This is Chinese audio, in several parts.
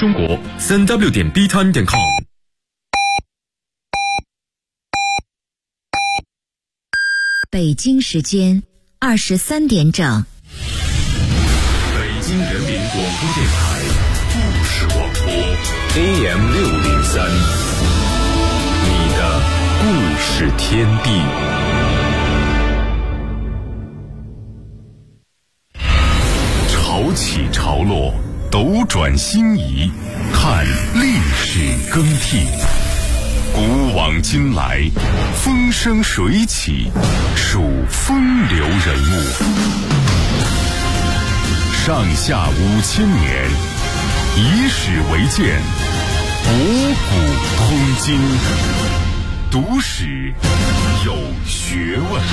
中国，3w.btime.com。 北京时间23点整。 北京人民广播电台故事广播 AM603，你的故事天地。潮起潮落，斗转星移，看历史更替。古往今来，风生水起，数风流人物。上下5000年，以史为鉴，博古通今。读史有学问。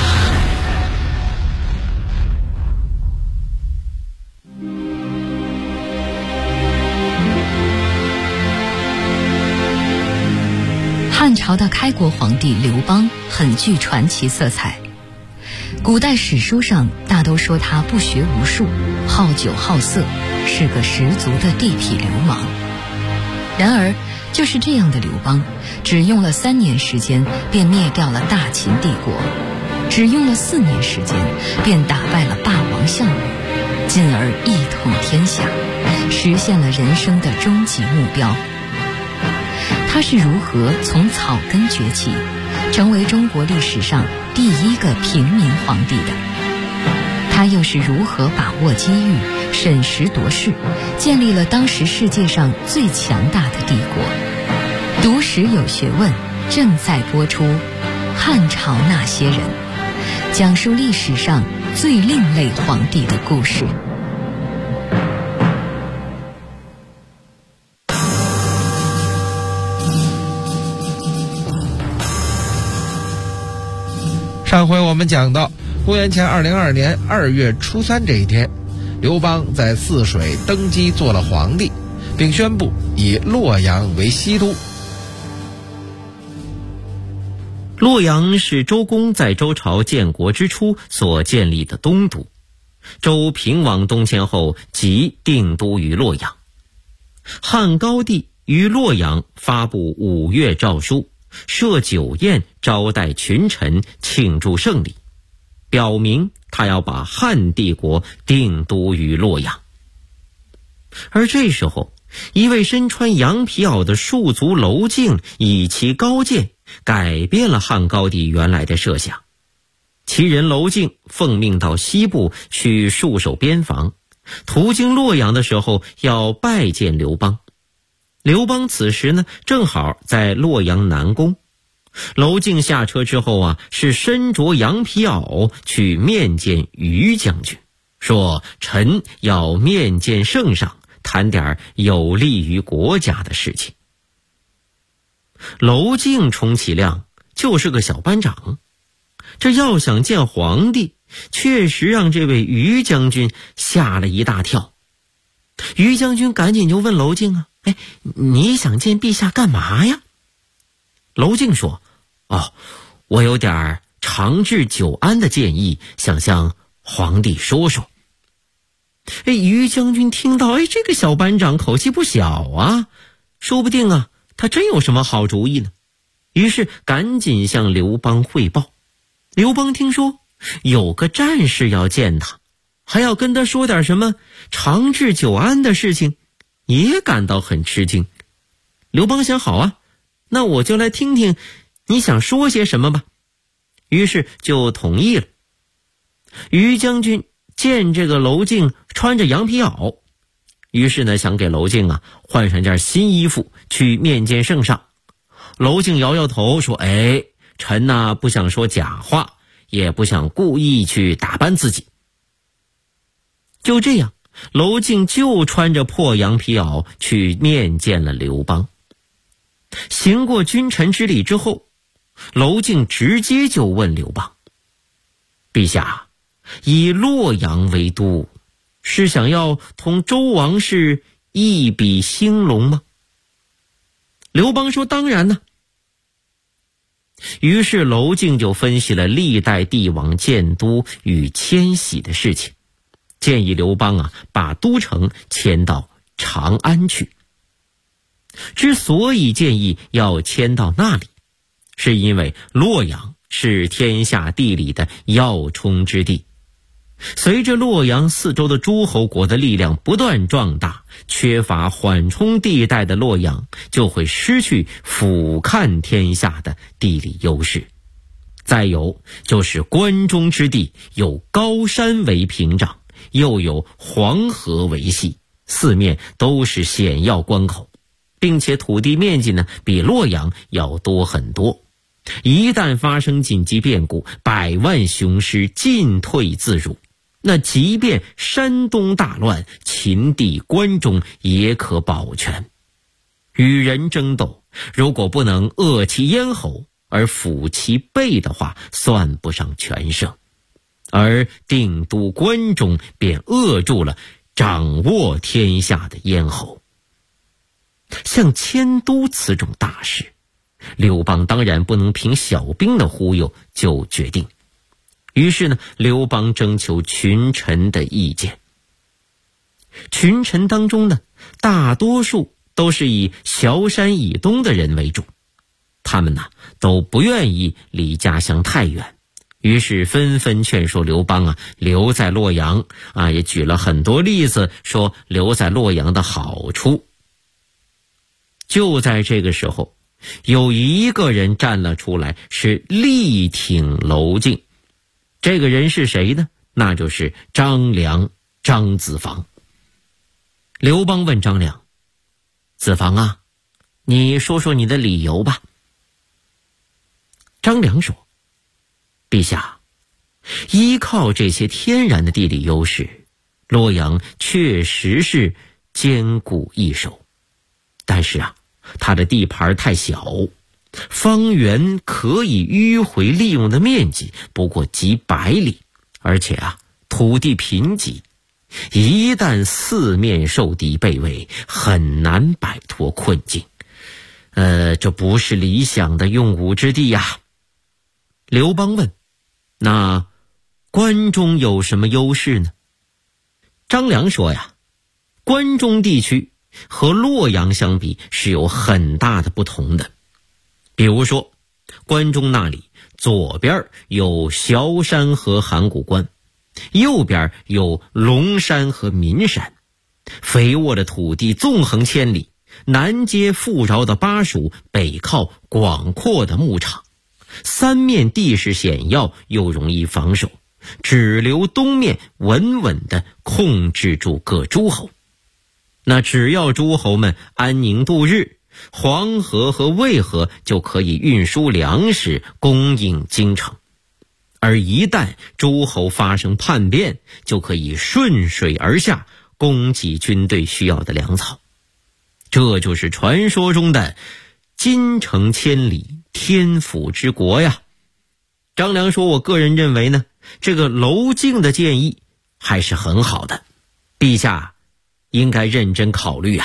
汉朝的开国皇帝刘邦很具传奇色彩，古代史书上大都说他不学无术，好酒好色，是个十足的地痞流氓。然而就是这样的刘邦，只用了3年时间便灭掉了大秦帝国，只用了4年时间便打败了霸王项羽，进而一统天下，实现了人生的终极目标。他是如何从草根崛起，成为中国历史上第一个平民皇帝的？他又是如何把握机遇，审时度势，建立了当时世界上最强大的帝国？读史有学问正在播出《汉朝那些人》，讲述历史上最另类皇帝的故事。 上回我们讲到，公元前202年2月初3这一天，刘邦在泗水登基做了皇帝，并宣布以洛阳为西都。 洛阳是周公在周朝建国之初所建立的东都，周平王东迁后即定都于洛阳。汉高帝于洛阳发布5月诏书，设酒宴招待群臣，庆祝胜利，表明他要把汉帝国定都于洛阳。而这时候，一位身穿羊皮袄的戍卒娄敬以其高见改变了汉高帝原来的设想。其人娄敬奉命到西部去戍守边防，途经洛阳的时候要拜见刘邦。刘邦此时呢，正好在洛阳南宫。娄敬下车之后是身着羊皮袄去面见于将军，说臣要面见圣上，谈点有利于国家的事情。娄敬充其量就是个小班长，这要想见皇帝，确实让这位于将军吓了一大跳。于将军赶紧就问娄敬你想见陛下干嘛呀？娄敬说，我有点长治久安的建议，想向皇帝说说。于将军听到，这个小班长口气不小啊，说不定他真有什么好主意呢。于是赶紧向刘邦汇报。刘邦听说有个战士要见他，还要跟他说点什么长治久安的事情，也感到很吃惊。刘邦想，好那我就来听听你想说些什么吧。于是就同意了。于将军见这个娄敬穿着羊皮袄，于是呢想给娄敬换上件新衣服去面见圣上。娄敬摇摇头说，臣不想说假话，也不想故意去打扮自己。就这样，娄敬就穿着破羊皮袄去面见了刘邦。行过君臣之礼之后，娄敬直接就问刘邦，陛下，以洛阳为都，是想要同周王室一比兴隆吗？刘邦说，当然呢。于是娄敬就分析了历代帝王建都与迁徙的事情，建议刘邦把都城迁到长安去。 之所以建议要迁到那里，是因为洛阳是天下地理的要冲之地。随着洛阳四周的诸侯国的力量不断壮大，缺乏缓冲地带的洛阳就会失去俯瞰天下的地理优势。再有就是关中之地有高山为屏障，又有黄河为系，四面都是险要关口，并且土地面积呢比洛阳要多很多。一旦发生紧急变故，百万雄师进退自如，那即便山东大乱，秦地关中也可保全。与人争斗，如果不能扼其咽喉而抚其背的话，算不上全胜。而定都关中便扼住了掌握天下的咽喉。像迁都此种大事，刘邦当然不能凭小兵的忽悠就决定。于是呢，刘邦征求群臣的意见。群臣当中呢，大多数都是以崤山以东的人为主，他们都不愿意离家乡太远，于是纷纷劝说刘邦留在洛阳也举了很多例子说留在洛阳的好处。就在这个时候，有一个人站了出来，是力挺娄敬。这个人是谁呢？那就是张良，张子房。刘邦问张良：子房你说说你的理由吧。张良说：陛下，依靠这些天然的地理优势，洛阳确实是坚固易守，但是它的地盘太小，方圆可以迂回利用的面积不过几百里，而且土地贫瘠，一旦四面受敌被围，很难摆脱困境。这不是理想的用武之地呀。刘邦问：那关中有什么优势呢？张良说关中地区和洛阳相比是有很大的不同的。比如说，关中那里左边有崤山和函谷关，右边有龙山和岷山，肥沃的土地纵横千里，南接富饶的巴蜀，北靠广阔的牧场，三面地势险要又容易防守，只留东面稳稳地控制住各诸侯。那只要诸侯们安宁度日，黄河和渭河就可以运输粮食供应京城，而一旦诸侯发生叛变，就可以顺水而下供给军队需要的粮草。这就是传说中的金城千里，天府之国呀。张良说，我个人认为呢，这个娄敬的建议还是很好的，陛下应该认真考虑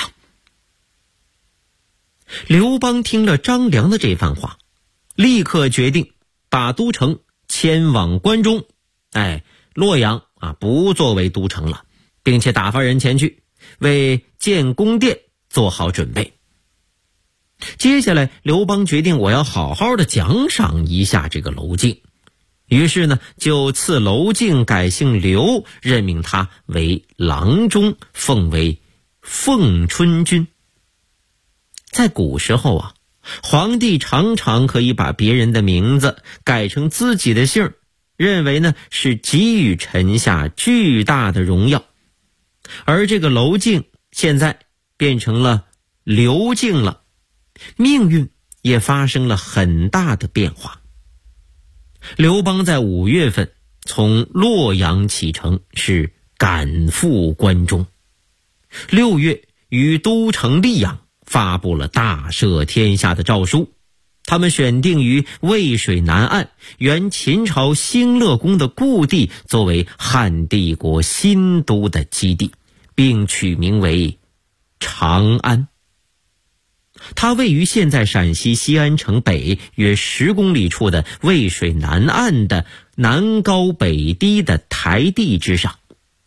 刘邦听了张良的这番话，立刻决定把都城迁往关中，洛阳不作为都城了，并且打发人前去为建宫殿做好准备。接下来刘邦决定，我要好好的奖赏一下这个娄敬，于是呢就赐娄敬改姓刘，任命他为郎中，奉为奉春君。在古时候皇帝常常可以把别人的名字改成自己的姓，认为呢是给予臣下巨大的荣耀。而这个娄敬现在变成了刘敬了，命运也发生了很大的变化。刘邦在5月份从洛阳启程，是赶赴关中。6月于都城溧阳发布了大赦天下的诏书，他们选定于渭水南岸原秦朝兴乐宫的故地作为汉帝国新都的基地，并取名为长安。它位于现在陕西西安城北约10公里处的渭水南岸的南高北低的台地之上。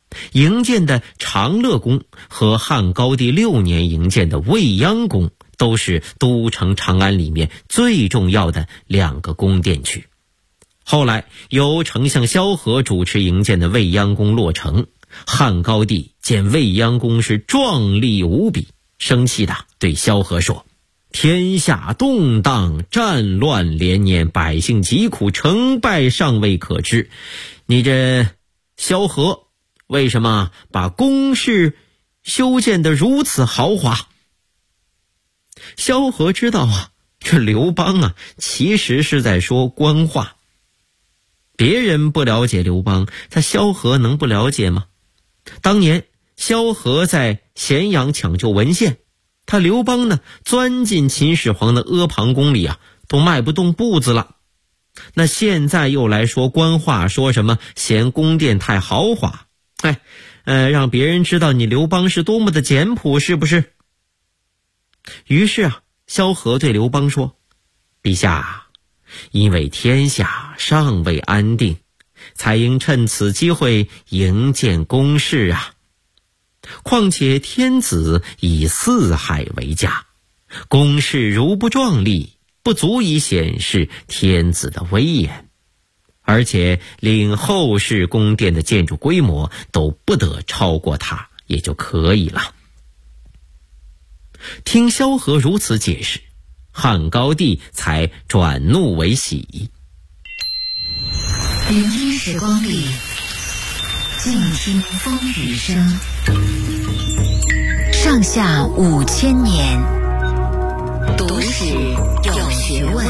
营建的长乐宫和汉高帝6年营建的未央宫都是都城长安里面最重要的2个宫殿区。后来由丞相萧何主持营建的未央宫落成，汉高帝见未央宫是壮丽无比，生气的对萧何说：天下动荡，战乱连年，百姓疾苦，成败尚未可知。你这萧何为什么把宫室修建得如此豪华？萧何知道啊，这刘邦啊其实是在说官话。别人不了解刘邦，他萧何能不了解吗？当年萧何在咸阳抢救文献，他刘邦呢钻进秦始皇的阿房宫里啊，都迈不动步子了。那现在又来说官话，说什么嫌宫殿太豪华，让别人知道你刘邦是多么的简朴，是不是？于是啊，萧何对刘邦说：陛下，因为天下尚未安定，才应趁此机会营建宫室啊。况且天子以四海为家，宫室如不壮丽，不足以显示天子的威严，而且令后世宫殿的建筑规模都不得超过它，也就可以了。听萧何如此解释，汉高帝才转怒为喜。 聆听时光里，静听风雨声。上下5000年，读史有学问。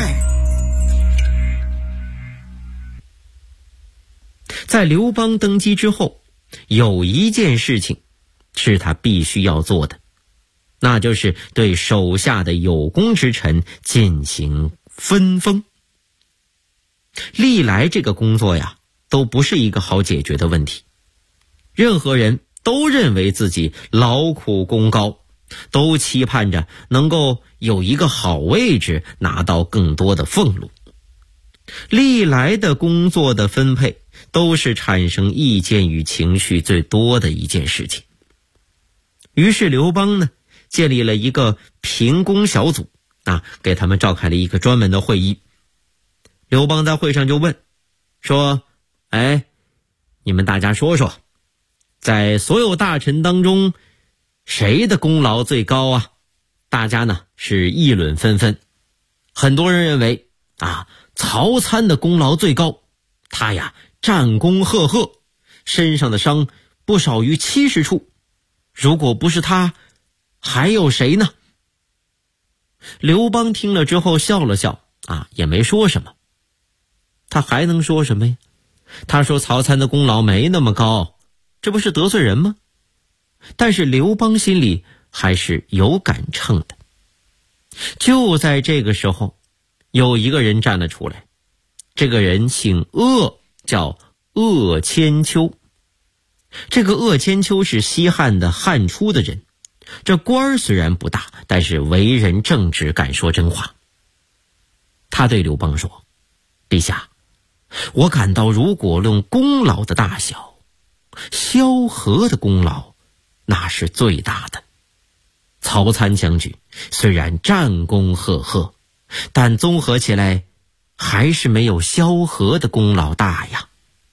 在刘邦登基之后，有一件事情是他必须要做的，那就是对手下的有功之臣进行分封。历来这个工作呀，都不是一个好解决的问题。任何人都认为自己劳苦功高，都期盼着能够有一个好位置，拿到更多的俸禄。历来的工作的分配都是产生意见与情绪最多的一件事情。于是刘邦呢，建立了一个评功小组给他们召开了一个专门的会议。刘邦在会上就问说：你们大家说说，在所有大臣当中，谁的功劳最高啊？大家呢是议论纷纷。很多人认为曹参的功劳最高，他呀战功赫赫，身上的伤不少于70处。如果不是他，还有谁呢？刘邦听了之后笑了笑也没说什么。他还能说什么呀？他说曹参的功劳没那么高，这不是得罪人吗？但是刘邦心里还是有杆秤的。就在这个时候，有一个人站了出来，这个人姓鄂，叫鄂千秋。这个鄂千秋是西汉的汉初的人，这官虽然不大，但是为人正直，敢说真话。他对刘邦说：陛下，我感到如果论功劳的大小，萧何的功劳那是最大的。曹参将军虽然战功赫赫，但综合起来还是没有萧何的功劳大呀。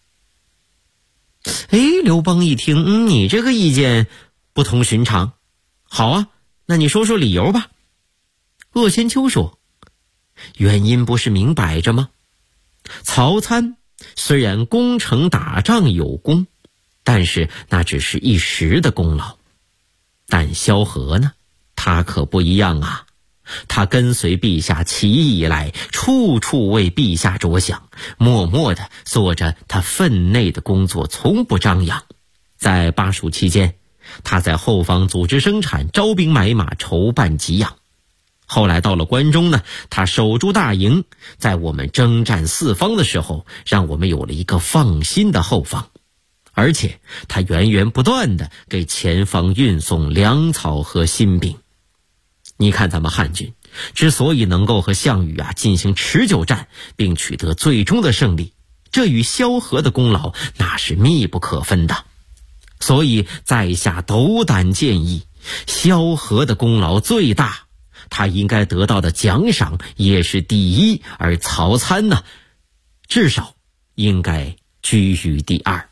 刘邦一听，你这个意见不同寻常，好啊，那你说说理由吧。鄂千秋说：原因不是明摆着吗？曹参虽然攻城打仗有功，但是那只是一时的功劳。但萧何呢，他可不一样啊。他跟随陛下起义以来，处处为陛下着想，默默地做着他分内的工作，从不张扬。在巴蜀期间，他在后方组织生产，招兵买马，筹办给养。后来到了关中呢，他守住大营，在我们征战四方的时候，让我们有了一个放心的后方。而且他源源不断地给前方运送粮草和新兵。你看咱们汉军之所以能够和项羽进行持久战，并取得最终的胜利，这与萧何的功劳那是密不可分的。 所以在下斗胆建议，萧何的功劳最大，他应该得到的奖赏也是第一，而曹参呢，至少应该居于第二。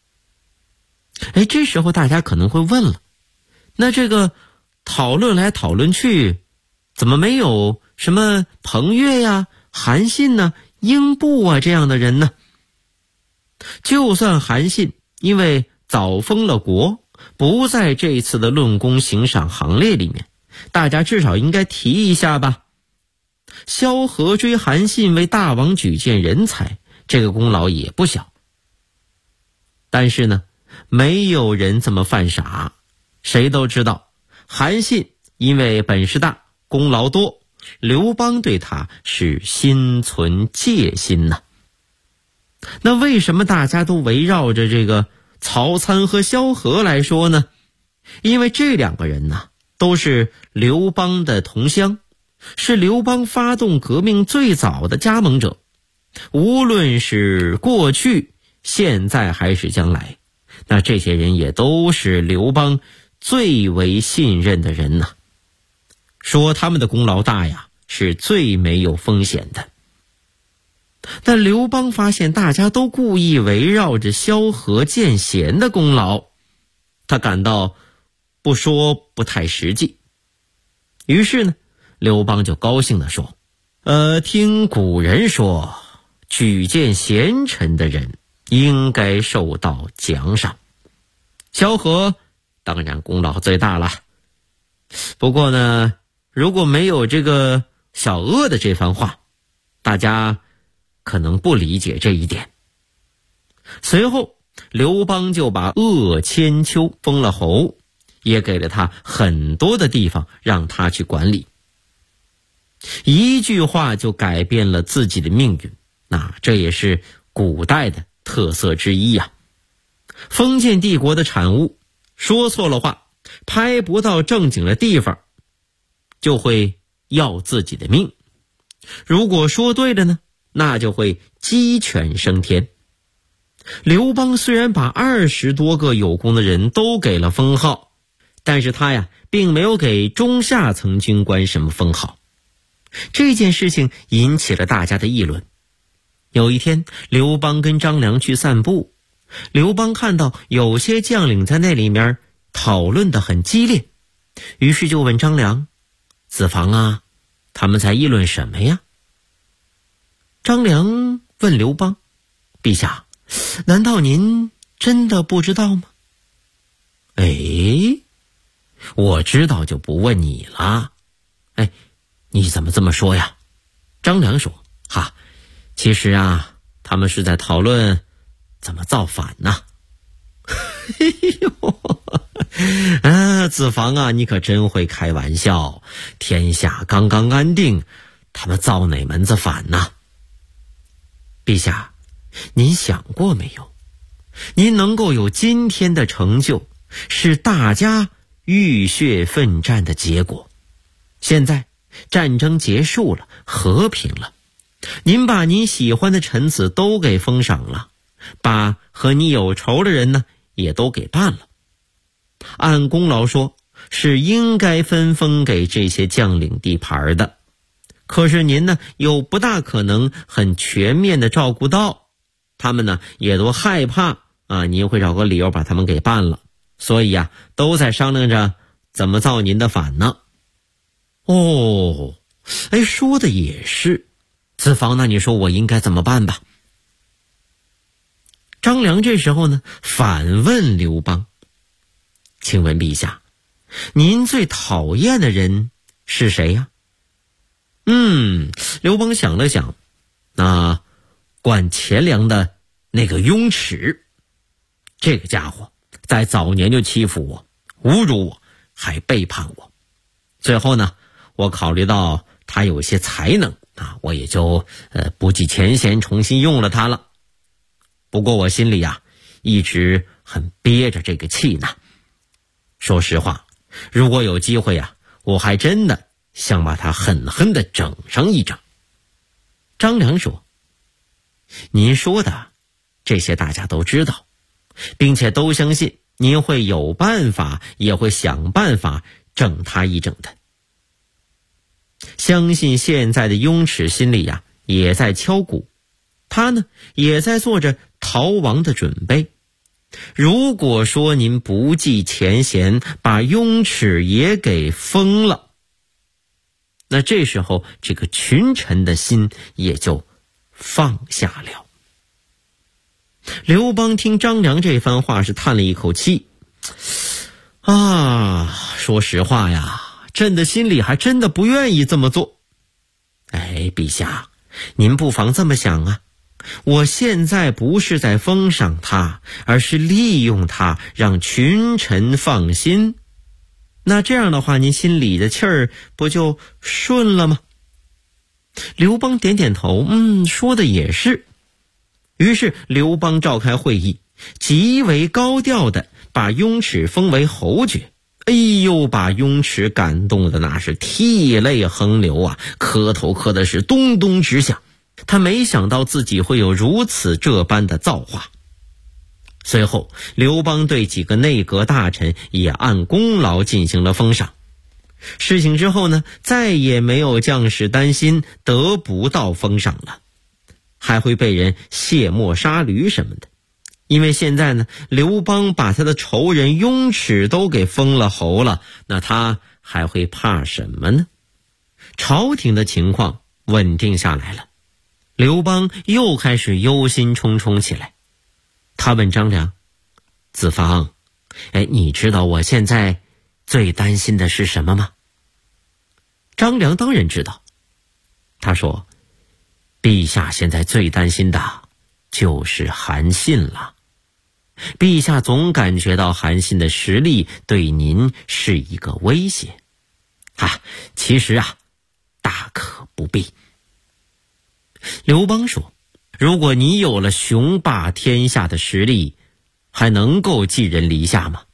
这时候大家可能会问了，那这个讨论来讨论去，怎么没有什么彭越呀、韩信呢、英布啊这样的人呢？就算韩信因为早封了国，不在这一次的论功行赏行列里面，大家至少应该提一下吧。萧何追韩信为大王举荐人才，这个功劳也不小。但是呢，没有人这么犯傻。谁都知道，韩信因为本事大、功劳多，刘邦对他是心存戒心呐。那为什么大家都围绕着这个曹参和萧何来说呢？因为这两个人呢，都是刘邦的同乡，是刘邦发动革命最早的加盟者。无论是过去、现在还是将来，那这些人也都是刘邦最为信任的人呐。说他们的功劳大呀，是最没有风险的。但刘邦发现大家都故意围绕着萧何荐贤的功劳，他感到不说不太实际。于是呢，刘邦就高兴地说，听古人说，举荐贤臣的人应该受到奖赏。萧何当然功劳最大了。不过呢，如果没有这个小鄂的这番话，大家可能不理解这一点。随后刘邦就把鄂千秋封了侯，也给了他很多的地方让他去管理。一句话就改变了自己的命运，那这也是古代的特色之一呀。封建帝国的产物，说错了话，拍不到正经的地方，就会要自己的命。如果说对了呢，那就会鸡犬升天。刘邦虽然把20多个有功的人都给了封号，但是他呀，并没有给中下层军官什么封号。这件事情引起了大家的议论。有一天，刘邦跟张良去散步，刘邦看到有些将领在那里面讨论得很激烈，于是就问张良，子房啊，他们在议论什么呀？张良问刘邦，陛下，难道您真的不知道吗？我知道就不问你了。你怎么这么说呀？张良说，其实啊，他们是在讨论怎么造反呢。子房啊，你可真会开玩笑，天下刚刚安定，他们造哪门子反呢？陛下，您想过没有？您能够有今天的成就，是大家浴血奋战的结果。现在战争结束了，和平了，您把您喜欢的臣子都给封赏了，把和你有仇的人呢也都给办了。按功劳说，是应该分封给这些将领地盘的，可是您呢又不大可能很全面的照顾到，他们呢也都害怕您会找个理由把他们给办了，所以都在商量着怎么造您的反呢。说的也是，子房，那你说我应该怎么办吧？张良这时候呢反问刘邦，请问陛下，您最讨厌的人是谁呀？刘邦想了想，那管钱粮的那个雍齿，这个家伙在早年就欺负我，侮辱我，还背叛我。最后呢，我考虑到他有些才能我也就不计前嫌重新用了他了。不过我心里一直很憋着这个气呢。说实话，如果有机会我还真的想把他狠狠地整上一整。张良说，您说的这些大家都知道，并且都相信您会有办法，也会想办法整他一整的。相信现在的雍齿心里呀，也在敲鼓，他呢也在做着逃亡的准备。如果说您不计前嫌，把雍齿也给封了，那这时候这个群臣的心也就放下了。刘邦听张良这番话是叹了一口气，说实话呀，朕的心里还真的不愿意这么做。陛下，您不妨这么想啊，我现在不是在封赏他，而是利用他让群臣放心。那这样的话，您心里的气儿不就顺了吗？刘邦点点头，说的也是。于是刘邦召开会议，极为高调的把雍齿封为侯爵。把雍齿感动的那是涕泪横流啊，磕头磕的是咚咚直响。他没想到自己会有如此这般的造化。随后刘邦对几个内阁大臣也按功劳进行了封赏。事情之后呢，再也没有将士担心得不到封赏了，还会被人卸磨杀驴什么的。因为现在呢，刘邦把他的仇人雍齿都给封了侯了，那他还会怕什么呢？朝廷的情况稳定下来了，刘邦又开始忧心忡忡起来。他问张良：子房，你知道我现在最担心的是什么吗？张良当然知道。他说：陛下现在最担心的就是韩信了。陛下总感觉到韩信的实力对您是一个威胁。其实大可不必。刘邦说：如果你有了雄霸天下的实力，还能够寄人篱下吗？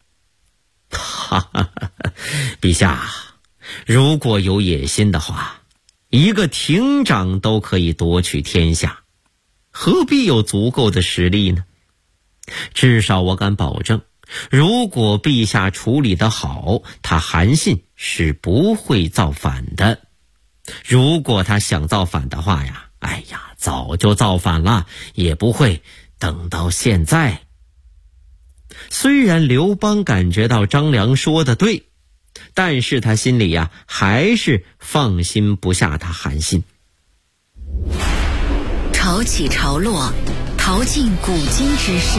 陛下，如果有野心的话，一个亭长都可以夺取天下，何必有足够的实力呢？至少我敢保证，如果陛下处理得好，他韩信是不会造反的。如果他想造反的话呀，早就造反了，也不会等到现在。虽然刘邦感觉到张良说的对，但是他心里还是放心不下他韩信。 潮起潮落，淘尽古今之事，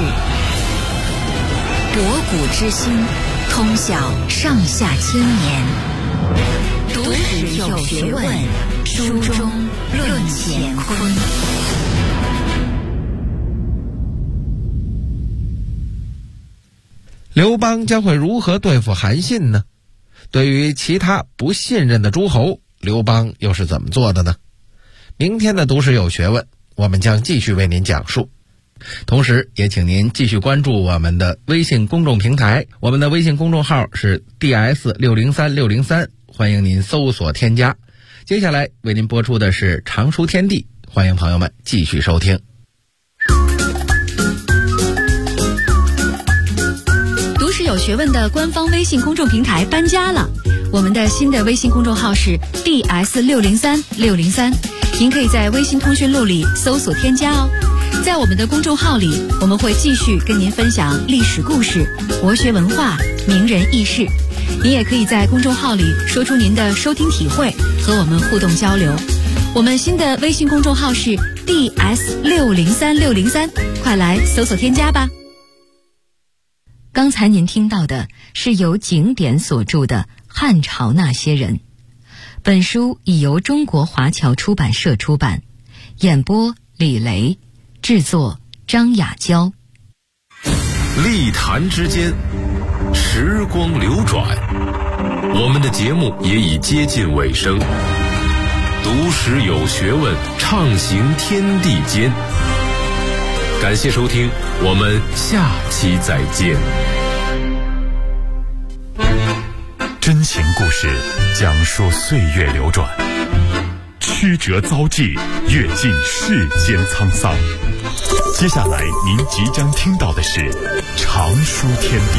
博古之今，通晓上下千年。读史有学问，书中论乾坤。 刘邦将会如何对付韩信呢？对于其他不信任的诸侯，刘邦又是怎么做的呢？明天的读史有学问，我们将继续为您讲述。同时也请您继续关注我们的微信公众平台，我们的微信公众号是 DS603603，欢迎您搜索添加。接下来为您播出的是常书天地，欢迎朋友们继续收听。 读史有学问的官方微信公众平台搬家了，我们的新的微信公众号是 DS603603，您可以在微信通讯录里搜索添加哦。在我们的公众号里，我们会继续跟您分享历史故事、国学文化、名人轶事。您也可以在公众号里说出您的收听体会，和我们互动交流。我们新的微信公众号是 DS603603，快来搜索添加吧。刚才您听到的是由景典所著的《汉朝那些人》，本书已由中国华侨出版社出版，演播李雷，制作张雅娇。 历坛之间，时光流转，我们的节目也已接近尾声。读史有学问，畅行天地间。感谢收听，我们下期再见。真情故事，讲述岁月流转，曲折遭际，阅尽世间沧桑。 接下来您即将听到的是常书天地。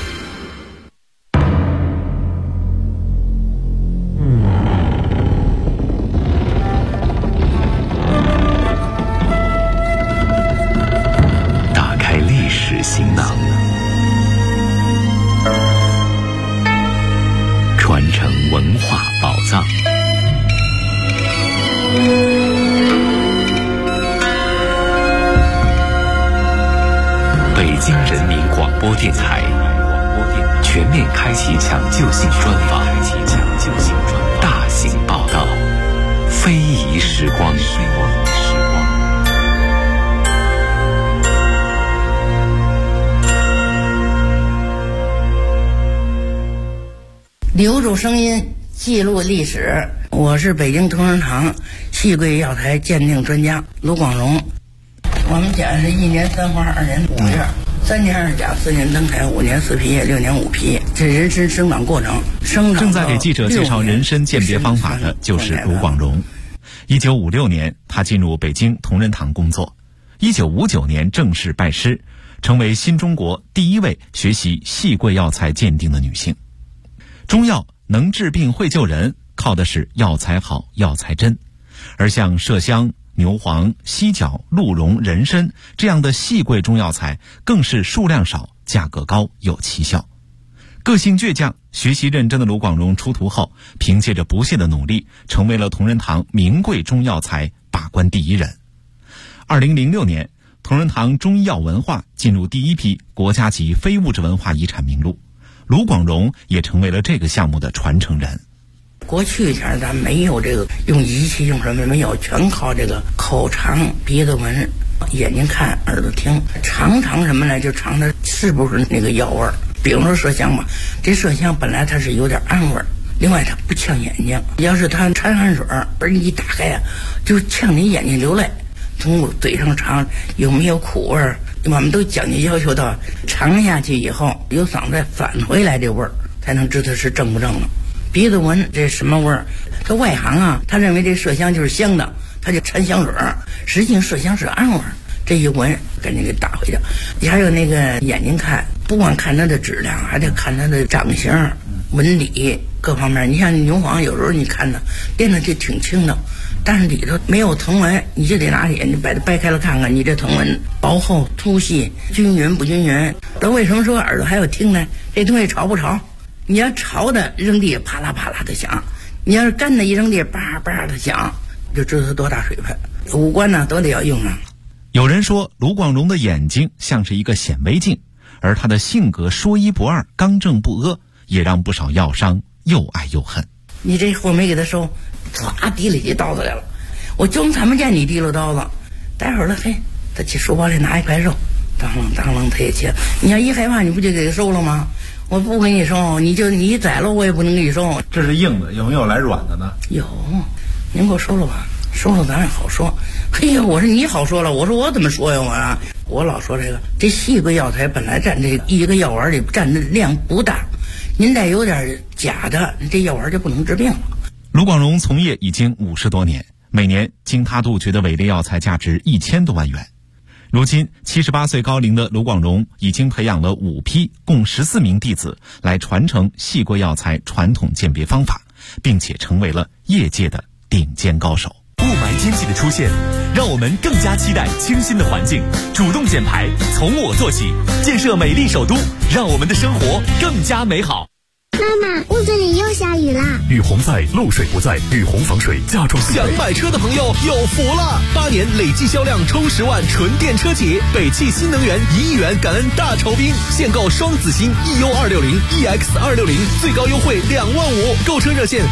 打开历史行囊，传承文化宝藏。北京人民广播电台全面开启抢救性专访，大型报道，非遗时光。 留住声音，记录历史。我是北京同仁堂戏柜药材鉴定专家卢广荣。我们讲是1年3花2年5月，3年2甲4年登台5年4皮叶6年5皮，这人参生长过程。 正在给记者介绍人参鉴别方法的就是卢广荣。1956年，他进入北京同仁堂工作。1959年正式拜师，成为新中国第一位学习戏柜药材鉴定的女性。中药能治病会救人，靠的是药材好、药材真。而像麝香、牛黄、犀角、鹿茸、人参这样的细贵中药材，更是数量少、价格高、有奇效。个性倔强、学习认真的卢广荣出徒后，凭借着不懈的努力，成为了同仁堂名贵中药材把关第一人。2006年，同仁堂中医药文化进入第一批国家级非物质文化遗产名录，卢广荣也成为了这个项目的传承人。 过去前咱没有这个用仪器用什么没有，全靠这个口尝、鼻子闻、眼睛看、耳朵听，尝什么呢？就尝它是不是那个药味儿。比如说麝香吧，这麝香本来它是有点暗味儿，另外它不呛眼睛。要是它掺汗水，而你一打开啊，就呛你眼睛流泪。从嘴上尝有没有苦味儿，我们都讲究要求到尝下去以后，由嗓子返回来这味儿，才能知道是正不正的。鼻子闻这什么味儿？他外行啊，他认为这麝香就是香的，他就掺香水儿，实际上麝香是暗味儿。这一闻赶紧给打回去。你还有那个眼睛看，不光看它的质量，还得看它的长相、纹理各方面。你像牛黄，有时候你看它变得就挺轻的，但是里头没有藤纹，你就得拿眼睛把它掰开了看看，你这藤纹薄厚、粗细、均匀不均匀。那为什么说耳朵还有听呢？这东西潮不潮？你要潮的扔地啪啦啪啦的响，你要是干的一扔地叭叭的响，就知道它多大水分。五官呢都得要用啊。 有人说卢广荣的眼睛像是一个显微镜，而他的性格说一不二、刚正不阿，也让不少药商又爱又恨。 你这货没给他收，唰提了起刀子来了，我就他们见你提了刀子，待会儿了嘿，他去书包里拿一块肉，当啷他也切。你要一害怕，你不就给他收了吗？我不给你收，你宰了我也不能给你收。 这是硬的，有没有来软的呢？ 有，您给我收了吧，收了咱也好说。嘿呀，我说你好说了，我说我怎么说呀我老说这细贵药材本来占这一个药丸里占的量不大，您再有点假的，这药丸就不能治病了。 卢广荣从业已经50多年，每年经他杜绝的伪劣药材价值1000多万元。如今78岁高龄的卢广荣已经培养了5批共14名弟子来传承细贵药材传统鉴别方法，并且成为了业界的顶尖高手。 雾霾天气的出现，让我们更加期待清新的环境。主动减排，从我做起，建设美丽首都，让我们的生活更加美好。 妈妈，屋子里又下雨啦！ 雨洪在，漏水不在，雨洪防水加装。 想买车的朋友有福了！8年累计销量冲10万纯电车企，北汽新能源1亿元感恩大酬宾，现购双子星 EU260、EX260，最高优惠2万5，购车热线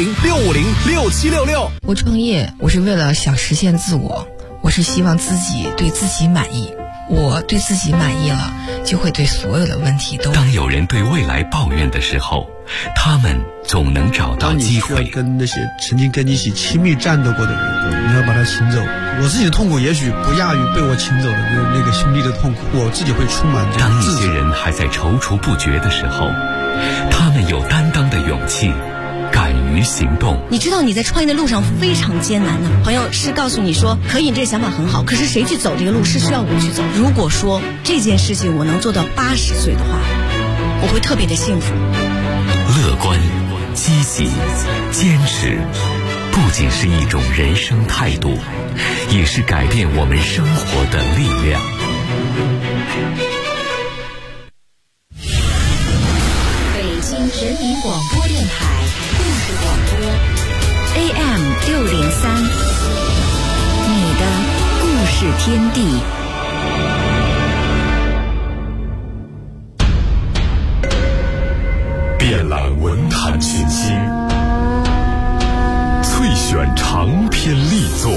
400-650-6766。 我创业，我是为了想实现自我，我是希望自己对自己满意。我对自己满意了，就会对所有的问题都。 当有人对未来抱怨的时候，他们总能找到机会。 当你需要跟那些曾经跟你一起亲密战斗过的人，你要把他请走。我自己的痛苦也许不亚于被我请走的那个兄弟的痛苦，我自己会充满这种自责。 当一些人还在踌躇不决的时候，他们有担当的勇气， 敢于行动。 你知道你在创业的路上非常艰难的，朋友是告诉你说可以，你这个想法很好，可是谁去走这个路是需要我去走。如果说这件事情我能做到80岁的话，我会特别的幸福。 乐观、积极、坚持，不仅是一种人生态度，也是改变我们生活的力量。 北京人民广播电台故事广播 AM 603，你的故事天地。 遍览文坛群星，萃选长篇力作，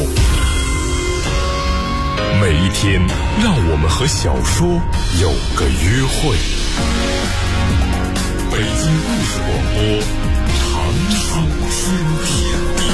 每一天让我们和小说有个约会。北京故事广播，长寿天地。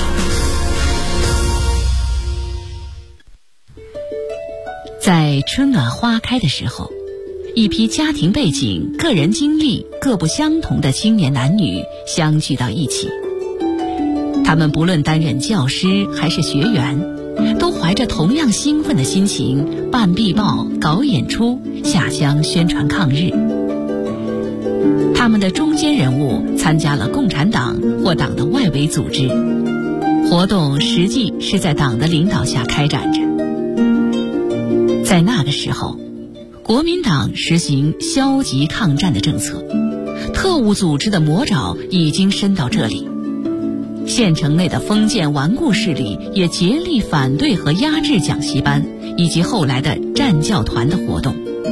在春暖花开的时候，一批家庭背景、个人经历各不相同的青年男女相聚到一起。他们不论担任教师还是学员，都怀着同样兴奋的心情办壁报、搞演出、下乡宣传抗日。他们的中坚人物参加了共产党或党的外围组织，活动实际是在党的领导下开展着。在那个时候，国民党实行消极抗战的政策，特务组织的魔爪已经伸到这里。县城内的封建顽固势力也竭力反对和压制讲习班以及后来的战教团的活动。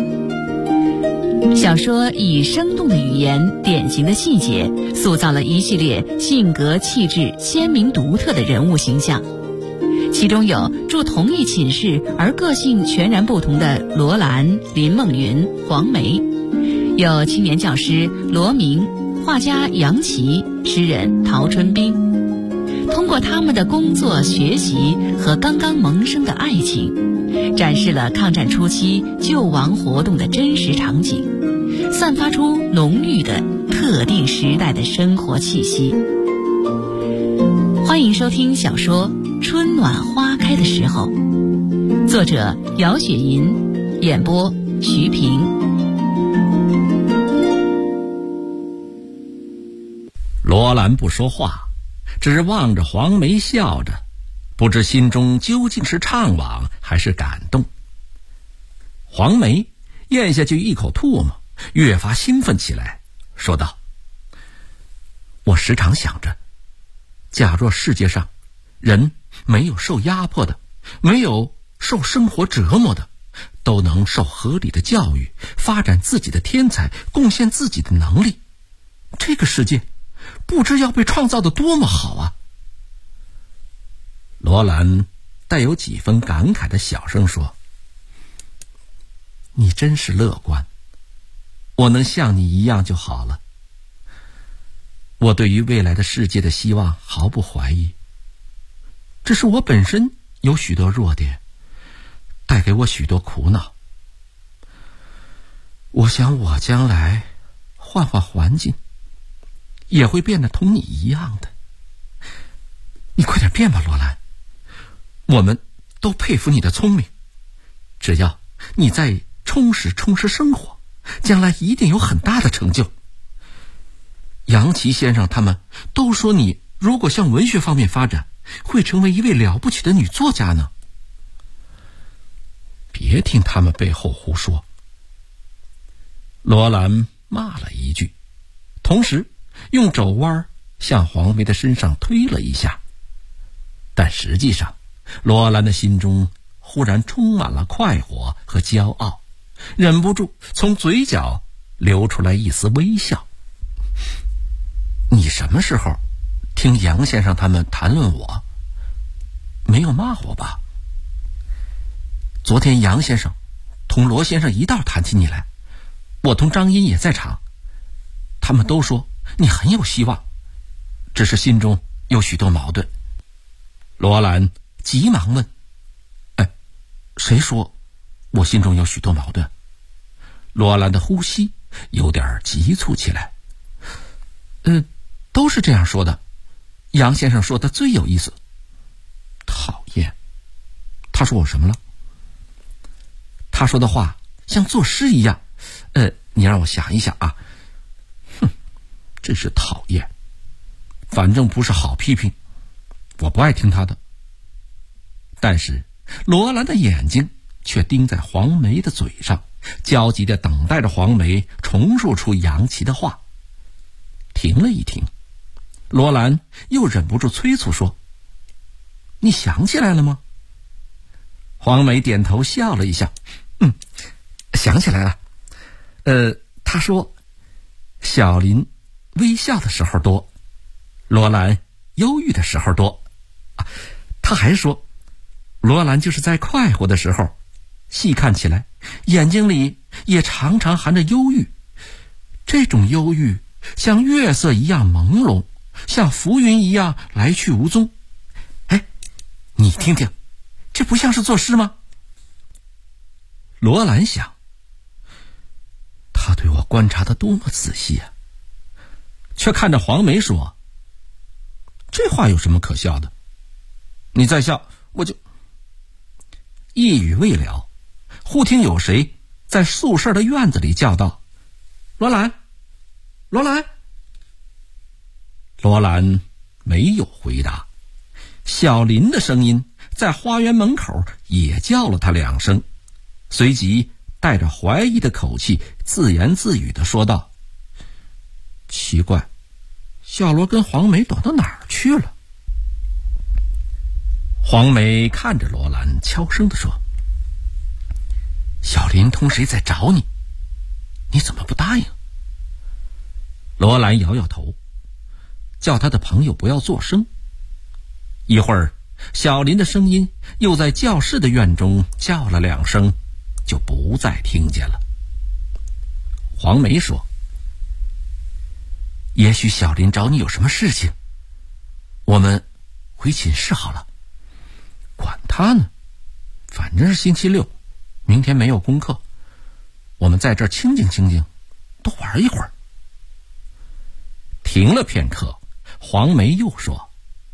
小说以生动的语言、典型的细节，塑造了一系列性格气质鲜明独特的人物形象。其中有住同一寝室而个性全然不同的罗兰、林梦云、黄梅，有青年教师罗明、画家杨琦、诗人陶春冰。通过他们的工作、学习和刚刚萌生的爱情，展示了抗战初期救亡活动的真实场景，散发出浓郁的特定时代的生活气息。欢迎收听小说《春暖花开的时候》，作者姚雪银，演播徐平。 罗兰不说话，只望着黄梅笑着，不知心中究竟是怅惘还是感动。黄梅咽下去一口唾沫，越发兴奋起来，说道：我时常想着，假若世界上人没有受压迫的，没有受生活折磨的，都能受合理的教育，发展自己的天才，贡献自己的能力，这个世界不知要被创造得多么好啊！罗兰带有几分感慨的小声说：你真是乐观，我能像你一样就好了。我对于未来的世界的希望毫不怀疑，只是我本身有许多弱点，带给我许多苦恼。我想我将来换换环境，也会变得同你一样的。你快点变吧，罗兰，我们都佩服你的聪明。只要你再充实生活，将来一定有很大的成就。杨琦先生他们都说你如果向文学方面发展，会成为一位了不起的女作家呢。别听他们背后胡说。罗兰骂了一句，同时用肘弯向黄梅的身上推了一下，但实际上罗兰的心中忽然充满了快活和骄傲，忍不住从嘴角流出来一丝微笑。你什么时候听杨先生他们谈论我？没有骂我吧？昨天杨先生同罗先生一道谈起你来，我同张茵也在场，他们都说你很有希望，只是心中有许多矛盾。罗兰急忙问：谁说我心中有许多矛盾？罗兰的呼吸有点急促起来。都是这样说的， 杨先生说的最有意思。讨厌。他说我什么了？他说的话像作诗一样。你让我想一想啊。哼，真是讨厌。反正不是好批评，我不爱听他的。但是罗兰的眼睛却盯在黄梅的嘴上，焦急地等待着黄梅重述出杨琪的话。停了一停，罗兰又忍不住催促说：你想起来了吗？黄梅点头笑了一下，想起来了。他说小林微笑的时候多，罗兰忧郁的时候多。他还说罗兰就是在快活的时候，细看起来眼睛里也常常含着忧郁。这种忧郁像月色一样朦胧，像浮云一样来去无踪。你听听，这不像是作诗吗？罗兰想，他对我观察得多么仔细啊！却看着黄梅说：这话有什么可笑的？你再笑我就……一语未了，忽听有谁在宿舍的院子里叫道：罗兰，罗兰。罗兰没有回答。小林的声音在花园门口也叫了他2声，随即带着怀疑的口气自言自语地说道：奇怪，小罗跟黄梅躲到哪儿去了？黄梅看着罗兰，悄声地说：小林同谁在找你？你怎么不答应？罗兰摇摇头，叫他的朋友不要作声。一会儿，小林的声音又在教室的院中叫了2声，就不再听见了。黄梅说：也许小林找你有什么事情，我们回寝室好了。管他呢，反正是星期六，明天没有功课，我们在这儿清静清静，多玩一会儿。停了片刻，黄梅又说：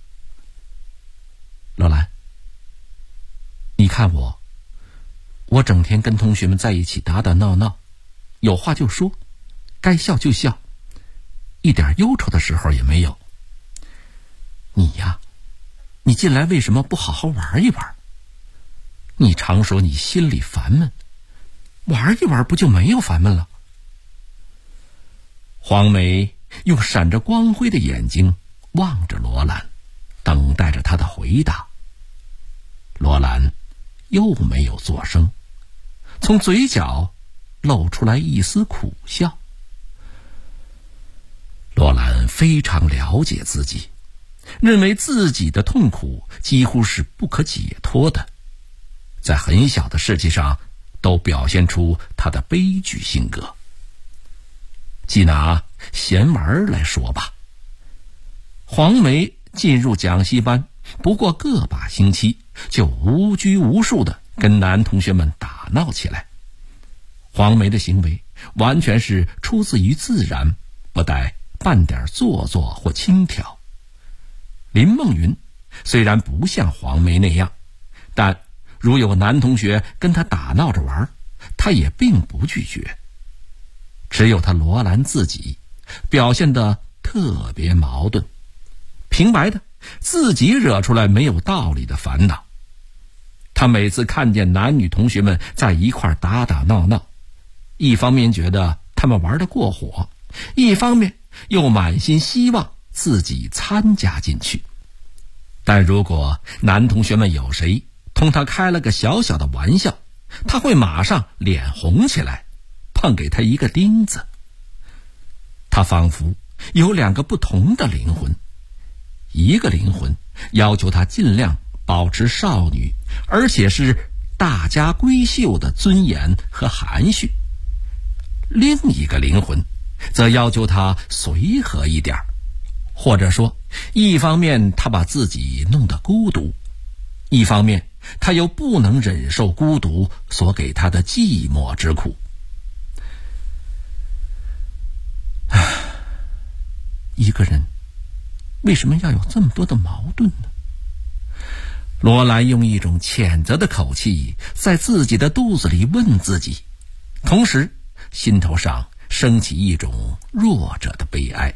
罗兰，你看我整天跟同学们在一起打打闹闹，有话就说，该笑就笑，一点忧愁的时候也没有。你呀，你近来为什么不好好玩一玩？你常说你心里烦闷，玩一玩不就没有烦闷了？黄梅用闪着光辉的眼睛望着罗兰，等待着他的回答。罗兰又没有作声，从嘴角露出来一丝苦笑。罗兰非常了解自己，认为自己的痛苦几乎是不可解脱的，在很小的事情上都表现出他的悲剧性格。既拿闲玩来说吧，黄梅进入讲习班不过个把星期，就无拘无束地跟男同学们打闹起来。黄梅的行为完全是出自于自然，不带半点做作或轻佻。林梦云虽然不像黄梅那样，但如有男同学跟他打闹着玩，他也并不拒绝。只有他罗兰自己表现得特别矛盾，平白的自己惹出来没有道理的烦恼。他每次看见男女同学们在一块打打闹闹，一方面觉得他们玩得过火，一方面又满心希望自己参加进去。但如果男同学们有谁同他开了个小小的玩笑，他会马上脸红起来，碰给他一个钉子。他仿佛有2个不同的灵魂，一个灵魂要求他尽量保持少女，而且是大家闺秀的尊严和含蓄；另一个灵魂则要求他随和一点，或者说，一方面他把自己弄得孤独，一方面他又不能忍受孤独所给他的寂寞之苦。一个人为什么要有这么多的矛盾呢？罗兰用一种谴责的口气在自己的肚子里问自己，同时心头上升起一种弱者的悲哀。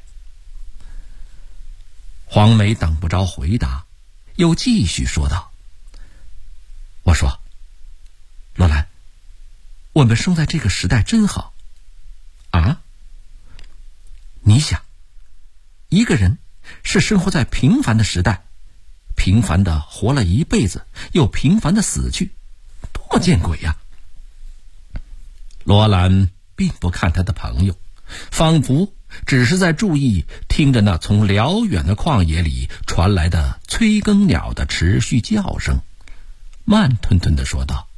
黄梅等不着回答，又继续说道：我说，罗兰，我们生在这个时代真好啊！你想，一个人是生活在平凡的时代，平凡的活了一辈子，又平凡的死去，多见鬼呀！罗兰并不看他的朋友，仿佛只是在注意听着那从辽远的旷野里传来的催更鸟的持续叫声，慢吞吞地说道：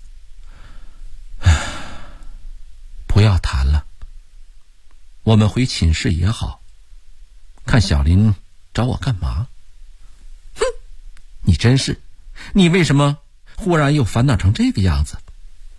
不要谈了，我们回寝室也好。看小林找我干嘛？哼，你真是，你为什么忽然又烦恼成这个样子？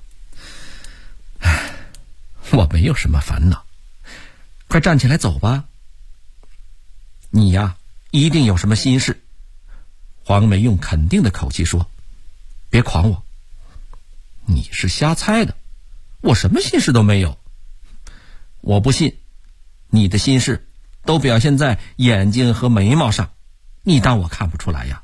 我没有什么烦恼，快站起来走吧。你呀，一定有什么心事。黄梅用肯定的口气说：别诓我，你是瞎猜的，我什么心事都没有。我不信，你的心事都表现在眼睛和眉毛上，你当我看不出来呀？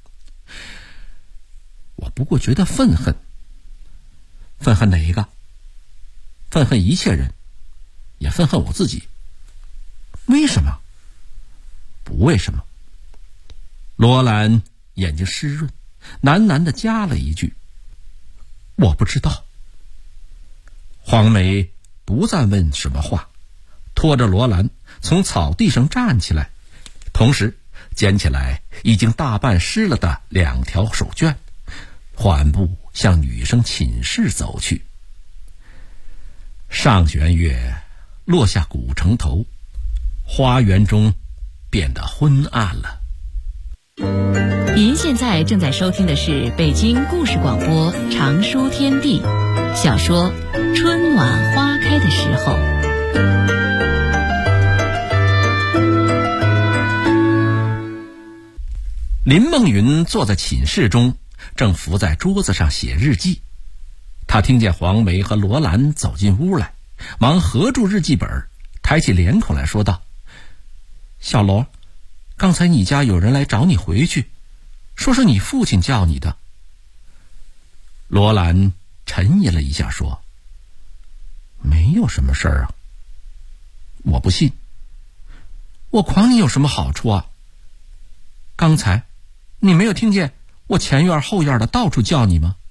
我不过觉得愤恨。愤恨哪一个？愤恨一切人，也愤恨我自己。为什么？不为什么。罗兰眼睛湿润，喃喃地加了一句：我不知道。黄梅不再问什么话，拖着罗兰从草地上站起来，同时捡起来已经大半湿了的2条手绢，缓步向女生寝室走去。上弦月落下古城头，花园中变得昏暗了。 您现在正在收听的是北京故事广播长书天地小说《春暖花开的时候》。 林梦云坐在寝室中，正伏在桌子上写日记。他听见黄梅和罗兰走进屋来，忙合住日记本，抬起脸孔来说道：小罗，刚才你家有人来找你回去，说是你父亲叫你的。罗兰沉吟了一下说：没有什么事儿啊。我不信。我诓你有什么好处啊？刚才你没有听见我前院后院的到处叫你吗？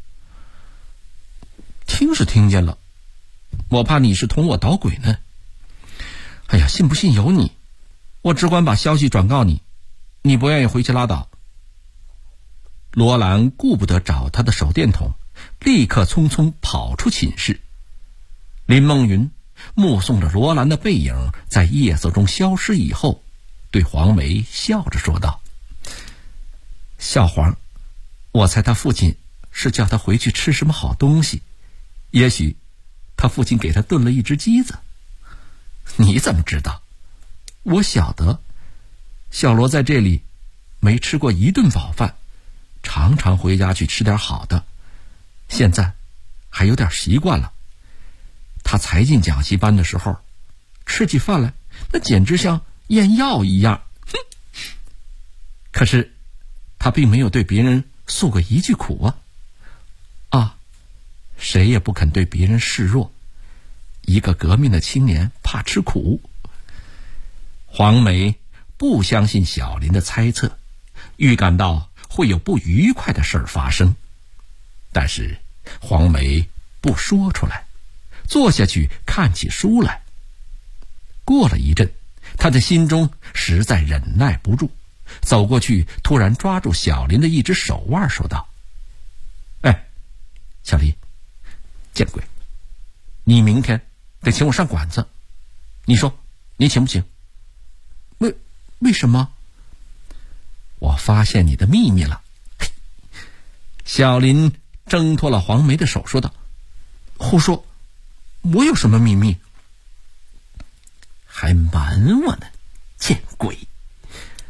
听是听见了，我怕你是同我捣鬼呢。哎呀，信不信由你，我只管把消息转告你，你不愿意回去拉倒。罗兰顾不得找他的手电筒，立刻匆匆跑出寝室。林梦云目送着罗兰的背影在夜色中消失以后，对黄梅笑着说道：小黄，我猜他父亲是叫他回去吃什么好东西，也许他父亲给他炖了一只鸡子。你怎么知道？我晓得，小罗在这里没吃过一顿饱饭，常常回家去吃点好的，现在还有点习惯了。他才进讲习班的时候，吃起饭来那简直像咽药一样。可是他并没有对别人诉过一句苦啊！啊，谁也不肯对别人示弱，一个革命的青年怕吃苦。黄梅不相信小林的猜测，预感到会有不愉快的事儿发生，但是黄梅不说出来，坐下去看起书来。过了一阵，他的心中实在忍耐不住，走过去突然抓住小林的一只手腕说道：哎，小林，见鬼，你明天得请我上馆子，你说你请不请？为什么？我发现你的秘密了。小林挣脱了黄梅的手说道：胡说，我有什么秘密？还瞒我呢，见鬼！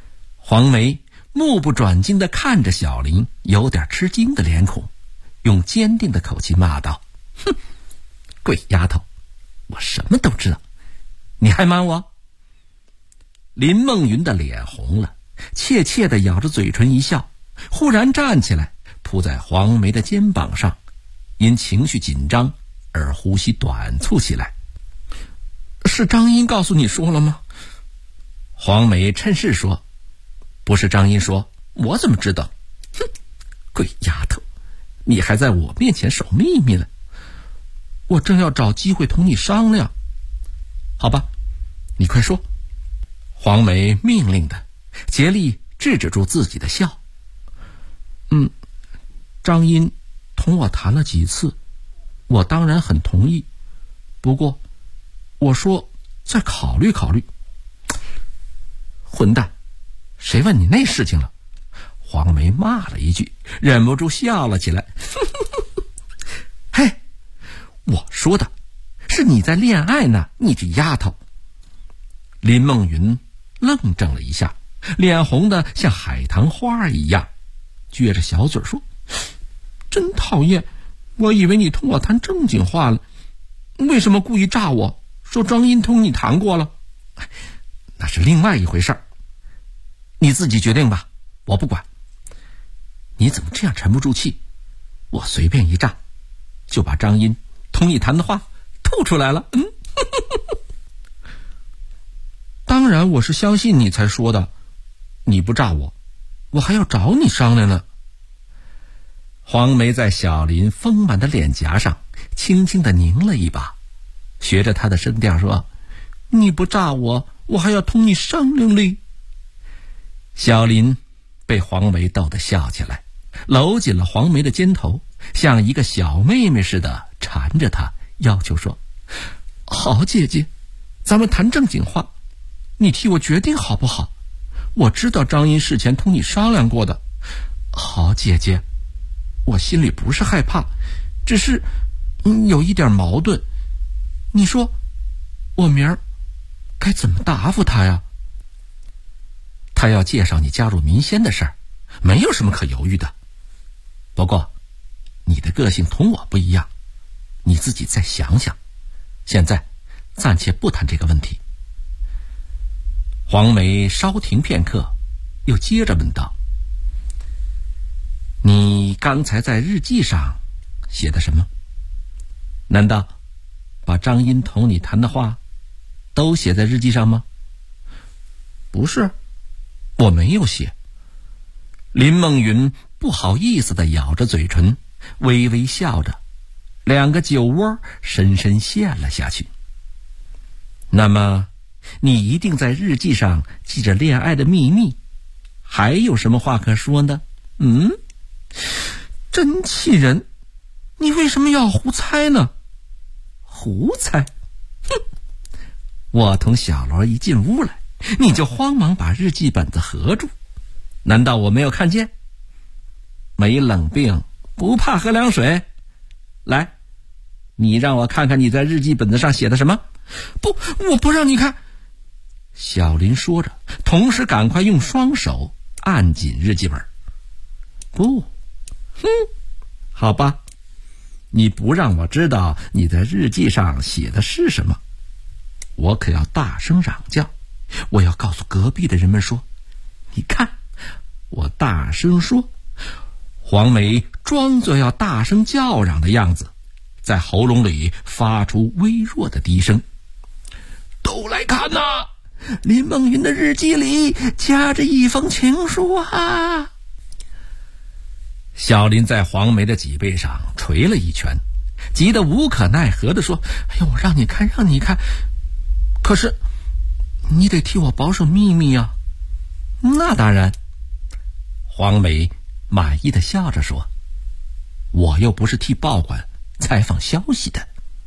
黄梅目不转睛地看着小林有点吃惊的脸孔，用坚定的口气骂道：哼，鬼丫头，我什么都知道，你还瞒我？林梦云的脸红了，怯怯地咬着嘴唇一笑，忽然站起来，扑在黄梅的肩膀上，因情绪紧张而呼吸短促起来。是张英告诉你说了吗？黄梅趁势说：不是张英说，我怎么知道？哼，鬼丫头，你还在我面前守秘密了。我正要找机会同你商量。好吧，你快说。黄梅命令的，竭力制止住自己的笑。张英同我谈了几次，我当然很同意，不过我说再考虑考虑。混蛋，谁问你那事情了？黄梅骂了一句，忍不住笑了起来。嘿，我说的是你在恋爱呢，你这丫头。林梦云愣怔了一下，脸红得像海棠花一样，撅着小嘴说：真讨厌，我以为你同我谈正经话了，为什么故意诈我说张英同你谈过了？那是另外一回事儿，你自己决定吧，我不管。你怎么这样沉不住气？我随便一站就把张英同你谈的话吐出来了。当然我是相信你才说的，你不诈我，我还要找你商量呢。黄梅在小林丰满的脸颊上轻轻地拧了一把，学着他的声调说：你不诈我，我还要同你商量哩。小林被黄梅逗得笑起来，搂紧了黄梅的肩头，像一个小妹妹似的缠着她，要求说：好姐姐，咱们谈正经话，你替我决定好不好？我知道张英事前同你商量过的。好姐姐，我心里不是害怕，只是有一点矛盾。你说我明儿该怎么答复他呀？他要介绍你加入民仙的事儿，没有什么可犹豫的。不过你的个性同我不一样，你自己再想想，现在暂且不谈这个问题。黄梅稍停片刻，又接着问道：你刚才在日记上写的什么？难道把张英同你谈的话都写在日记上吗？不是，我没有写。林梦云不好意思地咬着嘴唇，微微笑着，两个酒窝深深陷了下去。那么你一定在日记上记着恋爱的秘密，还有什么话可说呢？真气人，你为什么要胡猜呢？胡猜？哼！我同小罗一进屋来，你就慌忙把日记本子合住，难道我没有看见？没冷病不怕喝凉水。来，你让我看看你在日记本子上写的什么。不，我不让你看。小林说着，同时赶快用双手按紧日记本。不，好吧，你不让我知道你在日记上写的是什么，我可要大声嚷叫，我要告诉隔壁的人们说，你看，我大声说。黄梅装作要大声叫嚷的样子，在喉咙里发出微弱的低声。都来看呐，林梦云的日记里夹着一封情书啊！小林在黄梅的脊背上捶了一拳，急得无可奈何地说：哎呦，我让你看让你看，可是你得替我保守秘密啊。那当然。黄梅满意地笑着说：我又不是替报馆采访消息的。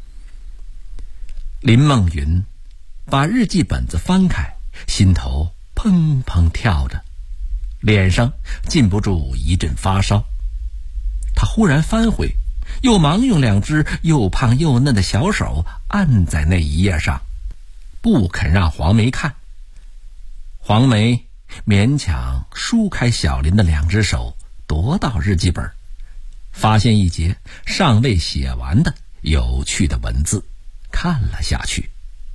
林梦云把日记本子翻开，心头砰砰跳着，脸上禁不住一阵发烧。他忽然翻回，又忙用两只又胖又嫩的小手按在那一页上，不肯让黄梅看。黄梅勉强舒开小林的2只手，夺到日记本，发现一节尚未写完的有趣的文字，看了下去。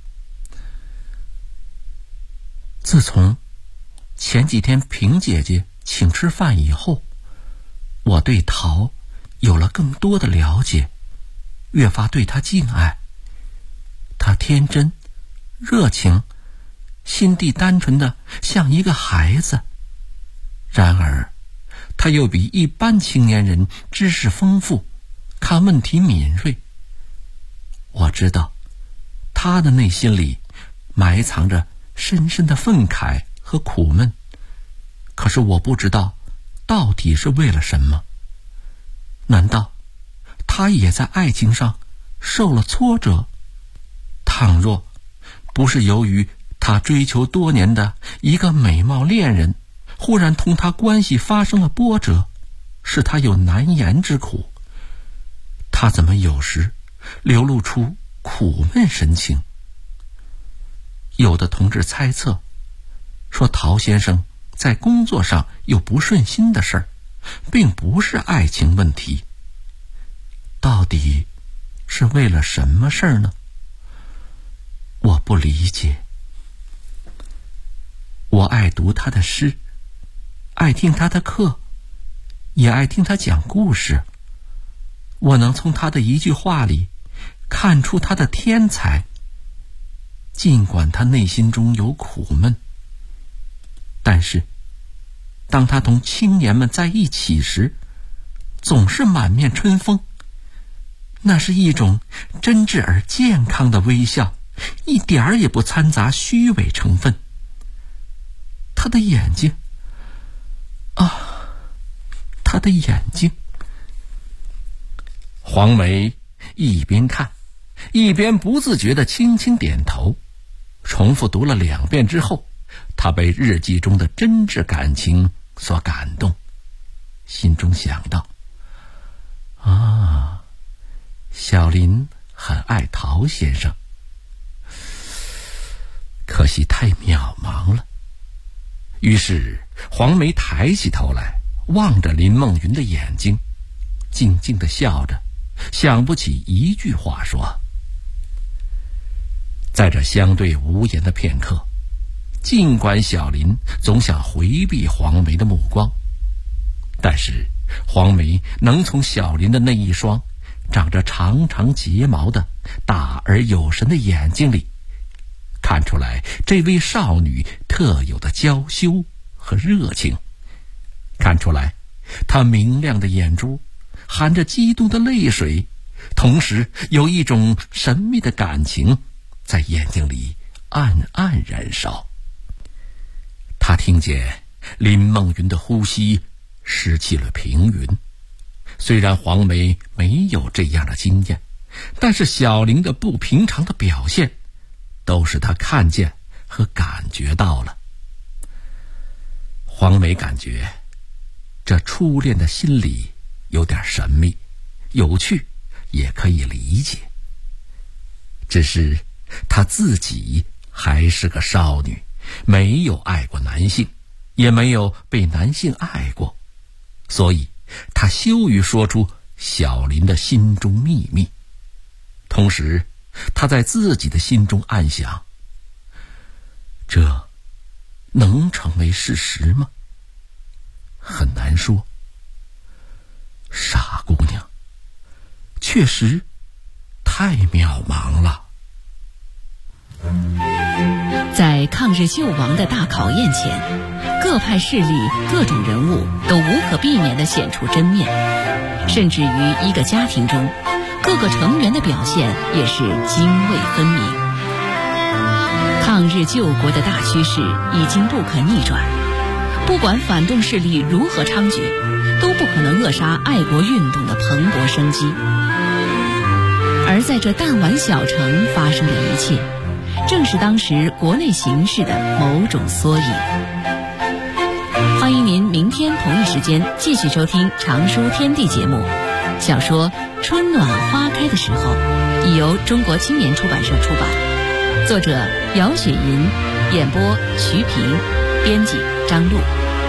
自从前几天平姐姐请吃饭以后，我对桃有了更多的了解，越发对她敬爱。她天真、热情，心地单纯的像一个孩子。然而，她又比一般青年人知识丰富，看问题敏锐。我知道，她的内心里埋藏着深深的愤慨和苦闷，可是我不知道到底是为了什么。难道他也在爱情上受了挫折？倘若不是由于他追求多年的一个美貌恋人忽然同他关系发生了波折，使他有难言之苦，他怎么有时流露出苦闷神情？有的同志猜测说，陶先生在工作上有不顺心的事儿，并不是爱情问题。到底是为了什么事儿呢？我不理解。我爱读他的诗，爱听他的课，也爱听他讲故事。我能从他的一句话里看出他的天才，尽管他内心中有苦闷。但是当他同青年们在一起时，总是满面春风，那是一种真挚而健康的微笑，一点儿也不掺杂虚伪成分。他的眼睛他的眼睛。黄梅一边看一边不自觉地轻轻点头，重复读了2遍之后，他被日记中的真挚感情所感动，心中想到，小林很爱陶先生，可惜太渺茫了。于是黄梅抬起头来，望着林梦云的眼睛，静静地笑着，想不起一句话说。在这相对无言的片刻，尽管小林总想回避黄梅的目光，但是黄梅能从小林的那一双长着长长睫毛的大而有神的眼睛里看出来这位少女特有的娇羞和热情，看出来她明亮的眼珠含着激动的泪水，同时有一种神秘的感情在眼睛里暗暗燃烧。他听见林梦云的呼吸失去了平匀，虽然黄梅没有这样的经验，但是小林的不平常的表现都是他看见和感觉到了。黄梅感觉这初恋的心理有点神秘，有趣，也可以理解。只是她自己还是个少女，没有爱过男性，也没有被男性爱过，所以她羞于说出小林的心中秘密。同时她在自己的心中暗想，这能成为事实吗？很难说。傻姑娘，确实太渺茫了。 在抗日救亡的大考验前，各派势力、各种人物都无可避免地显出真面，甚至于一个家庭中，各个成员的表现也是泾渭分明。抗日救国的大趋势已经不可逆转，不管反动势力如何猖獗，都不可能扼杀爱国运动的蓬勃生机。而在这弹丸小城发生的一切，正是当时国内形势的某种缩影。欢迎您明天同一时间继续收听《常书天地》节目。小说《春暖花开的时候》已由中国青年出版社出版，作者姚雪银，演播徐平。 编辑张璐。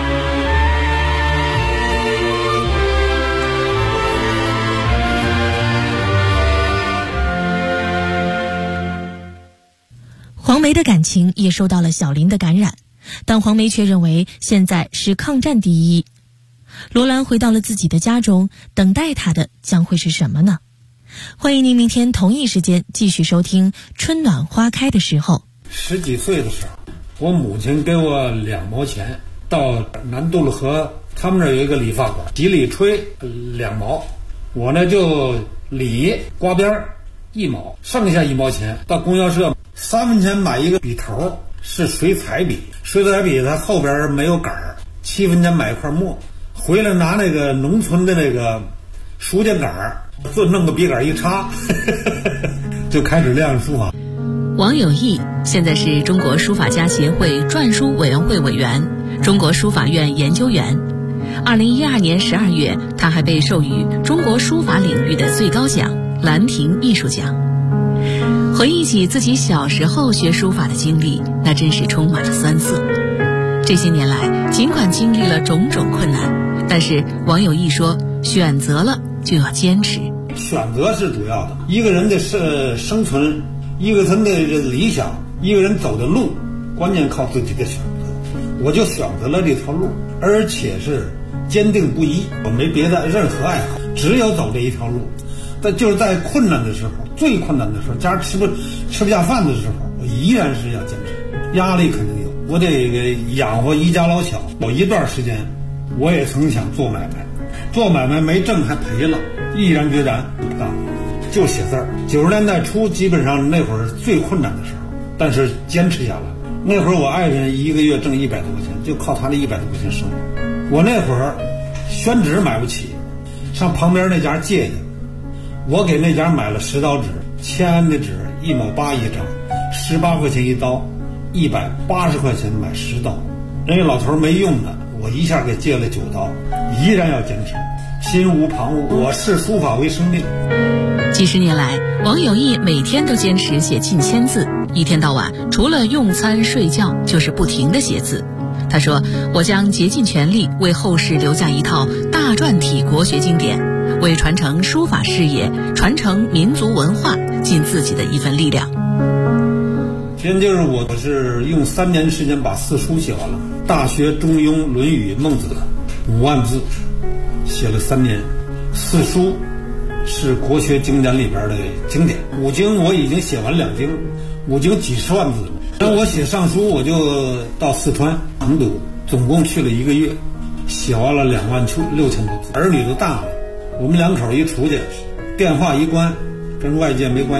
黄梅的感情也受到了小林的感染，但黄梅却认为现在是抗战第一。罗兰回到了自己的家中，等待他的将会是什么呢？欢迎您明天同一时间继续收听《春暖花开的时候》。 10几岁的时候，我母亲给我2毛钱，到南渡了河，他们那儿有一个理发馆，洗理吹2毛，我呢就理刮边1毛，剩下1毛钱到供销社3分钱买一个笔头，是水彩笔，水彩笔它后边没有杆儿，7分钱买一块墨，回来拿那个农村的那个书架杆儿，就弄个笔杆一插就开始练书法。 王有义现在是中国书法家协会篆书委员会委员、中国书法院研究员。2012年12月，他还被授予中国书法领域的最高奖兰亭艺术奖。回忆起自己小时候学书法的经历，那真是充满了酸涩。这些年来，尽管经历了种种困难，但是王有义说，选择了就要坚持。 选择是主要的，一个人的生存，一个人的理想，一个人走的路，关键靠自己的选择。我就选择了这条路，而且是坚定不移，我没别的任何爱好，只有走这一条路。但就是在困难的时候，最困难的时候，家吃不下饭的时候，我依然是要坚持。压力肯定有，我得养活一家老小。有一段时间，我也曾想做买卖，做买卖没挣还赔了，毅然决然不干，就写字儿。90年代初，基本上那会儿是最困难的时候，但是坚持下来。那会儿我爱人一个月挣100多块钱，就靠他的100多块钱生活。我那会儿宣纸买不起，上旁边那家借去。我给那家买了10刀纸，签的纸1毛8一张，18块钱一刀，180块钱买10刀。人家老头没用的，我一下给借了9刀，依然要坚持，心无旁骛。我视书法为生命。 几十年来，王有义每天都坚持写近1000字，一天到晚除了用餐睡觉就是不停地写字。他说，我将竭尽全力为后世留下一套大篆体国学经典，为传承书法事业、传承民族文化尽自己的一份力量。 今天就是我是用3年时间把4书写完了，《大学》《中庸》《论语》《孟子》5万字，写了3年。4书是国学经典里边的经典，5经我已经写完2经，5经几十万字了。当我写上书，我就到四川成都，总共去了1个月，写完了26000多字。儿女都大了，我们2口一出去，电话一关，跟外界没关系。